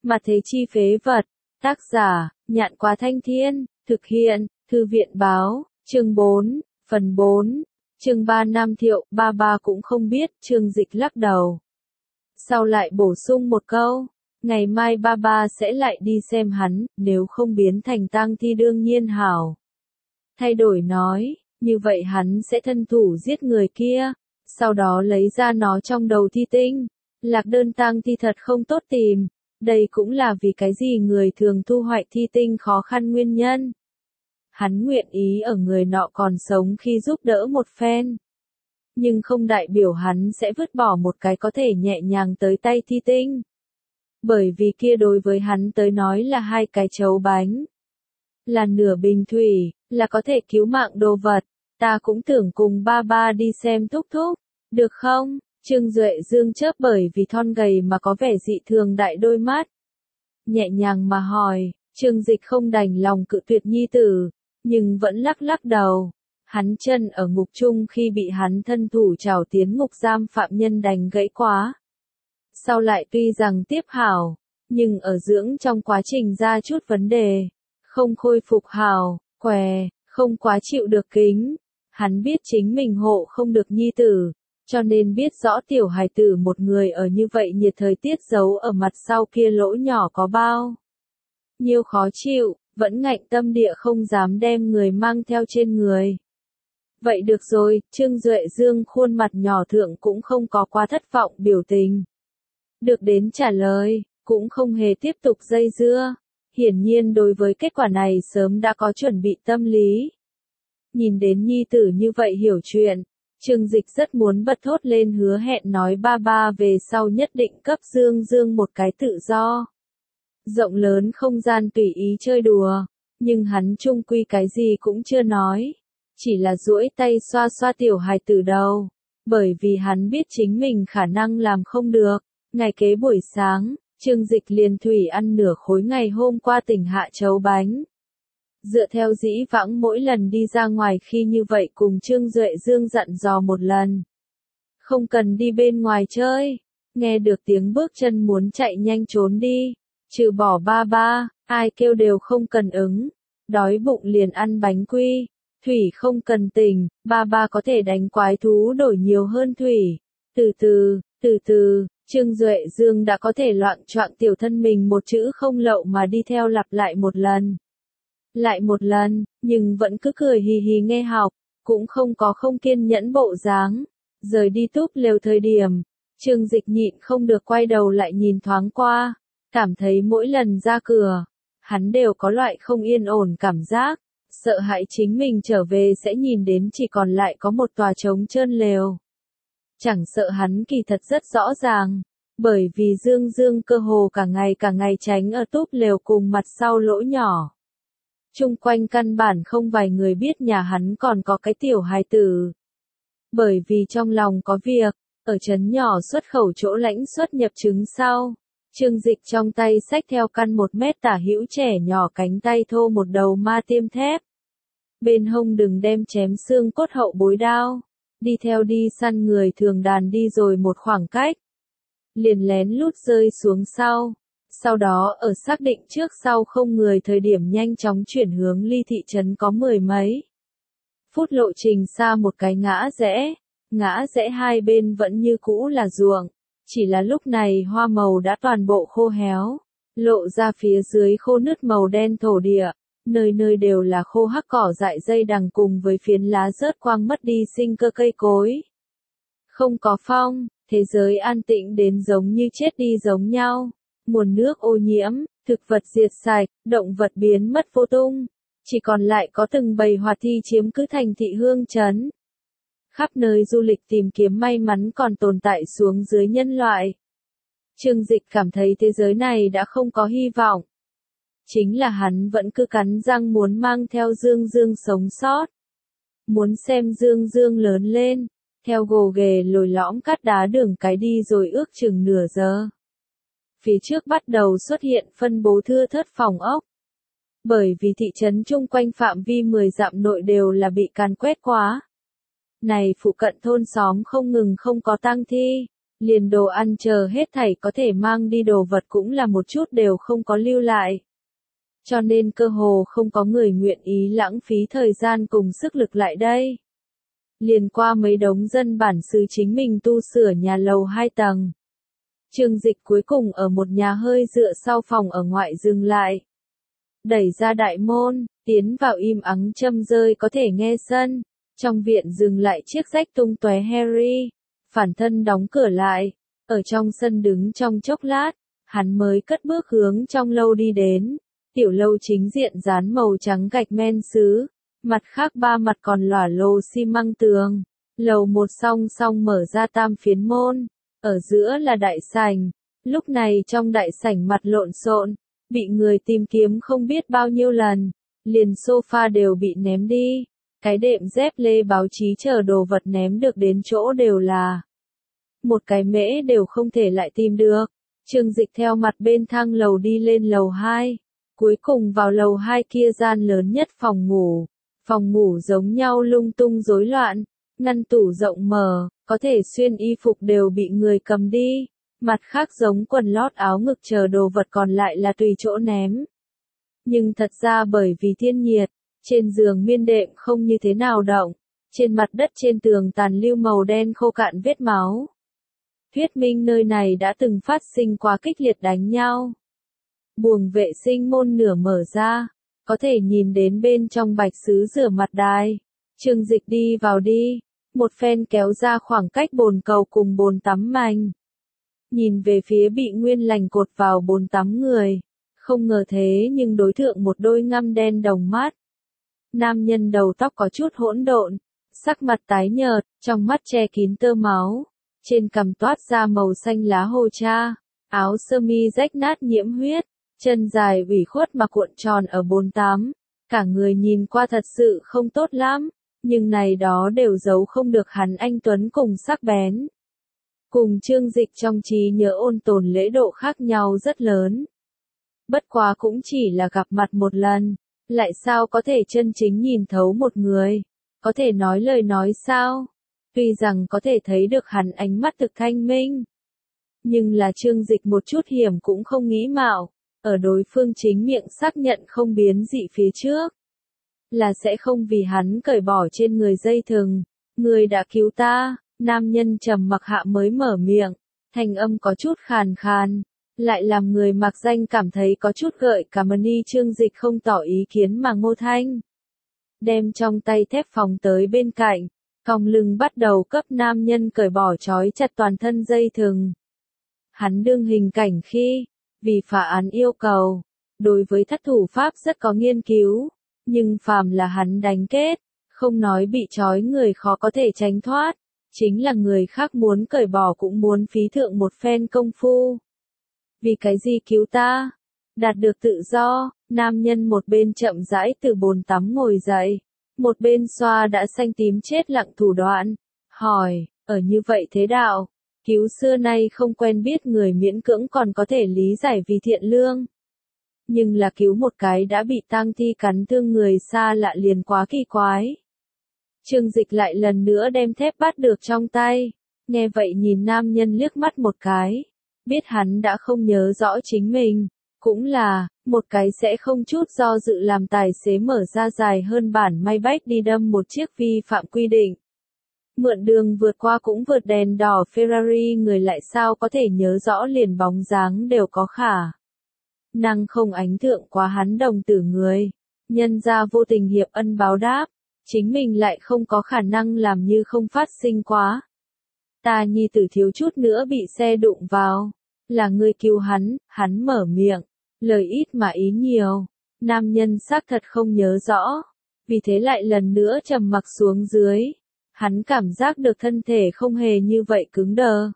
Mà thế chi phế vật. Tác giả, Nhạn Quá Thanh Thiên, thực hiện, Thư viện báo, chương 4, phần 4, chương 3 Nam Thiệu, ba cũng không biết, Trương Dịch lắc đầu. Sau lại bổ sung một câu, ngày mai ba sẽ lại đi xem hắn, nếu không biến thành tang thi đương nhiên hảo. Thay đổi nói, như vậy hắn sẽ thân thủ giết người kia, sau đó lấy ra nó trong đầu thi tinh. Lạc đơn tang thi thật không tốt tìm, đây cũng là vì cái gì người thường thu hoạch thi tinh khó khăn nguyên nhân. Hắn nguyện ý ở người nọ còn sống khi giúp đỡ một phen. Nhưng không đại biểu hắn sẽ vứt bỏ một cái có thể nhẹ nhàng tới tay thi tinh. Bởi vì kia đối với hắn tới nói là hai cái chấu bánh. Là nửa bình thủy, là có thể cứu mạng đồ vật. Ta cũng tưởng cùng ba đi xem thúc thúc, được không? Trương Duệ Dương chớp bởi vì thon gầy mà có vẻ dị thường đại đôi mắt. Nhẹ nhàng mà hỏi, Trương Dịch không đành lòng cự tuyệt nhi tử, nhưng vẫn lắc đầu. Hắn chân ở ngục chung khi bị hắn thân thủ trảo tiến ngục giam phạm nhân đánh gãy quá. Sau lại tuy rằng tiếp hảo, nhưng ở dưỡng trong quá trình ra chút vấn đề, không khôi phục hảo, què, không quá chịu được kính. Hắn biết chính mình hộ không được nhi tử, cho nên biết rõ tiểu hài tử một người ở như vậy nhiệt thời tiết giấu ở mặt sau kia lỗ nhỏ có bao nhiêu khó chịu, vẫn ngạnh tâm địa không dám đem người mang theo trên người. Vậy được rồi, Trương Duệ Dương khuôn mặt nhỏ thượng cũng không có quá thất vọng biểu tình. Được đến trả lời, cũng không hề tiếp tục dây dưa. Hiển nhiên đối với kết quả này sớm đã có chuẩn bị tâm lý. Nhìn đến nhi tử như vậy hiểu chuyện, Trương Dịch rất muốn bật thốt lên hứa hẹn nói ba về sau nhất định cấp Dương một cái tự do. Rộng lớn không gian tùy ý chơi đùa, nhưng hắn chung quy cái gì cũng chưa nói. Chỉ là duỗi tay xoa xoa tiểu hài tử đầu, bởi vì hắn biết chính mình khả năng làm không được. Ngày kế buổi sáng, Trương Dịch liền thủy ăn nửa khối ngày hôm qua tỉnh hạ chấu bánh. Dựa theo dĩ vãng mỗi lần đi ra ngoài khi như vậy cùng Trương Duệ Dương dặn dò một lần. Không cần đi bên ngoài chơi, nghe được tiếng bước chân muốn chạy nhanh trốn đi, trừ bỏ ba, ai kêu đều không cần ứng, đói bụng liền ăn bánh quy. Thủy không cần tỉnh, ba có thể đánh quái thú đổi nhiều hơn thủy. Từ từ, Trương Duệ Dương đã có thể loạng choạng tiểu thân mình một chữ không lậu mà đi theo lặp lại một lần. Lại một lần, nhưng vẫn cứ cười hì hì nghe học, cũng không có không kiên nhẫn bộ dáng. Rời đi túp lều thời điểm, Trương Dịch nhịn không được quay đầu lại nhìn thoáng qua, cảm thấy mỗi lần ra cửa, hắn đều có loại không yên ổn cảm giác. Sợ hãi chính mình trở về sẽ nhìn đến chỉ còn lại có một tòa trống trơn lều. Chẳng sợ hắn kỳ thật rất rõ ràng, bởi vì Dương cơ hồ cả ngày tránh ở túp lều cùng mặt sau lỗ nhỏ. Chung quanh căn bản không vài người biết nhà hắn còn có cái tiểu hài tử. Bởi vì trong lòng có việc, ở trấn nhỏ xuất khẩu chỗ lãnh xuất nhập chứng sau. Trương Dịch trong tay xách theo căn 1 mét tả hữu trẻ nhỏ cánh tay thô một đầu ma tiêm thép. Bên hông đừng đem chém xương cốt hậu bối đao. Đi theo đi săn người thường đàn đi rồi một khoảng cách. Liền lén lút rơi xuống sau đó ở xác định trước sau không người thời điểm nhanh chóng chuyển hướng ly thị trấn có 10 mấy phút lộ trình xa một cái ngã rẽ hai bên vẫn như cũ là ruộng, chỉ là lúc này hoa màu đã toàn bộ khô héo, lộ ra phía dưới khô nứt màu đen thổ địa, nơi đều là khô hắc cỏ dại dây đằng cùng với phiến lá rớt quang mất đi sinh cơ cây cối. Không có phong, thế giới an tĩnh đến giống như chết đi giống nhau. Nguồn nước ô nhiễm, thực vật diệt sạch, động vật biến mất vô tung, chỉ còn lại có từng bầy hoạt thi chiếm cứ thành thị hương trấn. Khắp nơi du lịch tìm kiếm may mắn còn tồn tại xuống dưới nhân loại. Trương Dịch cảm thấy thế giới này đã không có hy vọng. Chính là hắn vẫn cứ cắn răng muốn mang theo Dương sống sót. Muốn xem Dương lớn lên, theo gồ ghề lồi lõm cát đá đường cái đi rồi ước chừng nửa giờ. Phía trước bắt đầu xuất hiện phân bố thưa thớt phòng ốc. Bởi vì thị trấn chung quanh phạm vi 10 dặm nội đều là bị càn quét quá. Này phụ cận thôn xóm không ngừng không có tang thi, Liền đồ ăn chờ hết thảy có thể mang đi đồ vật cũng là một chút đều không có lưu lại. Cho nên cơ hồ không có người nguyện ý lãng phí thời gian cùng sức lực lại đây. Liền qua mấy đống dân bản xứ chính mình tu sửa nhà lầu 2 tầng. Trương Dịch cuối cùng ở một nhà hơi dựa sau phòng ở ngoại dừng lại. Đẩy ra đại môn, tiến vào im ắng châm rơi có thể nghe sân. Trong viện dừng lại chiếc rách tung tóe Harry. Phản thân đóng cửa lại. Ở trong sân đứng trong chốc lát. Hắn mới cất bước hướng trong lâu đi đến. Tiểu lâu chính diện dán màu trắng gạch men sứ. Mặt khác ba mặt còn lỏa lồ xi măng tường. Lầu một song song mở ra tam phiến môn. Ở giữa là đại sảnh. Lúc này trong đại sảnh mặt lộn xộn. Bị người tìm kiếm không biết bao nhiêu lần. Liền sofa đều bị ném đi. Cái đệm dép lê báo chí chờ đồ vật ném được đến chỗ đều là. Một cái mễ đều không thể lại tìm được. Trương Dịch theo mặt bên thang lầu đi lên lầu 2. Cuối cùng vào lầu 2 kia gian lớn nhất phòng ngủ. Phòng ngủ giống nhau lung tung rối loạn. Ngăn tủ rộng mở, có thể xuyên y phục đều bị người cầm đi. Mặt khác giống quần lót áo ngực chờ đồ vật còn lại là tùy chỗ ném. Nhưng thật ra bởi vì thiên nhiệt, trên giường miên đệm không như thế nào động. Trên mặt đất trên tường tàn lưu màu đen khô cạn vết máu. Thuyết minh nơi này đã từng phát sinh quá kịch liệt đánh nhau. Buồng vệ sinh môn nửa mở ra, có thể nhìn đến bên trong bạch sứ rửa mặt đài. Trương Dịch đi vào đi, một phen kéo ra khoảng cách bồn cầu cùng bồn tắm mành. Nhìn về phía bị nguyên lành cột vào bồn tắm người, không ngờ thế nhưng đối thượng một đôi ngăm đen đồng mắt. Nam nhân đầu tóc có chút hỗn độn, sắc mặt tái nhợt, trong mắt che kín tơ máu, trên cằm toát ra màu xanh lá hồ cha, áo sơ mi rách nát nhiễm huyết, chân dài ủy khuất mà cuộn tròn ở bồn tắm, cả người nhìn qua thật sự không tốt lắm, nhưng này đó đều giấu không được hắn anh tuấn cùng sắc bén. Cùng Trương Dịch trong trí nhớ ôn tồn lễ độ khác nhau rất lớn. Bất quá cũng chỉ là gặp mặt một lần, lại sao có thể chân chính nhìn thấu một người, có thể nói lời nói sao? Tuy rằng có thể thấy được hắn ánh mắt thực thanh minh, nhưng là Trương Dịch một chút hiểm cũng không nghĩ mạo, ở đối phương chính miệng xác nhận không biến dị phía trước, là sẽ không vì hắn cởi bỏ trên người dây thừng. Người đã cứu ta. Nam nhân trầm mặc hạ mới mở miệng, thanh âm có chút khàn khàn, lại làm người mặc danh cảm thấy có chút gợi cảm ơn. Trương Dịch không tỏ ý kiến mà Ngô Thanh đem trong tay thép phóng tới bên cạnh, cong lưng bắt đầu cấp nam nhân cởi bỏ trói chặt toàn thân dây thừng. Hắn đương hình cảnh khi, vì phá án yêu cầu, đối với thất thủ pháp rất có nghiên cứu, nhưng phàm là hắn đánh kết, không nói bị trói người khó có thể tránh thoát. Chính là người khác muốn cởi bỏ cũng muốn phí thượng một phen công phu. Vì cái gì cứu ta? Đạt được tự do, nam nhân một bên chậm rãi từ bồn tắm ngồi dậy, một bên xoa đã xanh tím chết lặng thủ đoạn, hỏi, ở như vậy thế đạo, cứu xưa nay không quen biết người miễn cưỡng còn có thể lý giải vì thiện lương. Nhưng là cứu một cái đã bị tang thi cắn thương người xa lạ liền quá kỳ quái. Trương Dịch lại lần nữa đem thép bắt được trong tay, nghe vậy nhìn nam nhân liếc mắt một cái, biết hắn đã không nhớ rõ chính mình, cũng là, một cái sẽ không chút do dự làm tài xế mở ra dài hơn bản may bách đi đâm một chiếc vi phạm quy định. Mượn đường vượt qua cũng vượt đèn đỏ Ferrari người lại sao có thể nhớ rõ liền bóng dáng đều có khả năng không ánh thượng quá hắn đồng tử người, nhân ra vô tình hiệp ân báo đáp. Chính mình lại không có khả năng làm như không phát sinh quá. Ta nhi tử thiếu chút nữa bị xe đụng vào. Là người cứu hắn mở miệng. Lời ít mà ý nhiều. Nam nhân xác thật không nhớ rõ. Vì thế lại lần nữa trầm mặc xuống dưới. Hắn cảm giác được thân thể không hề như vậy cứng đờ.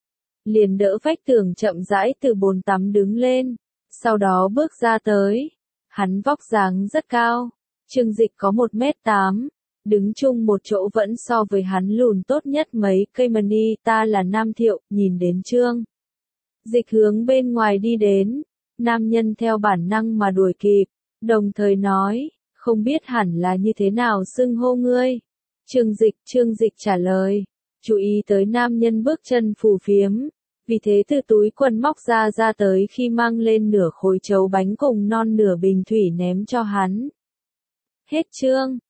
Liền đỡ vách tường chậm rãi từ bồn tắm đứng lên. Sau đó bước ra tới. Hắn vóc dáng rất cao. Trương Dịch có 1m8, đứng chung một chỗ vẫn so với hắn lùn tốt nhất mấy cây mani. Ta là Nam Thiệu, nhìn đến Trương Dịch hướng bên ngoài đi đến, nam nhân theo bản năng mà đuổi kịp, đồng thời nói, không biết hẳn là như thế nào xưng hô ngươi. Trương Dịch trả lời, chú ý tới nam nhân bước chân phù phiếm, vì thế từ túi quần móc ra tới khi mang lên nửa khối trấu bánh cùng non nửa bình thủy ném cho hắn. Hết chương.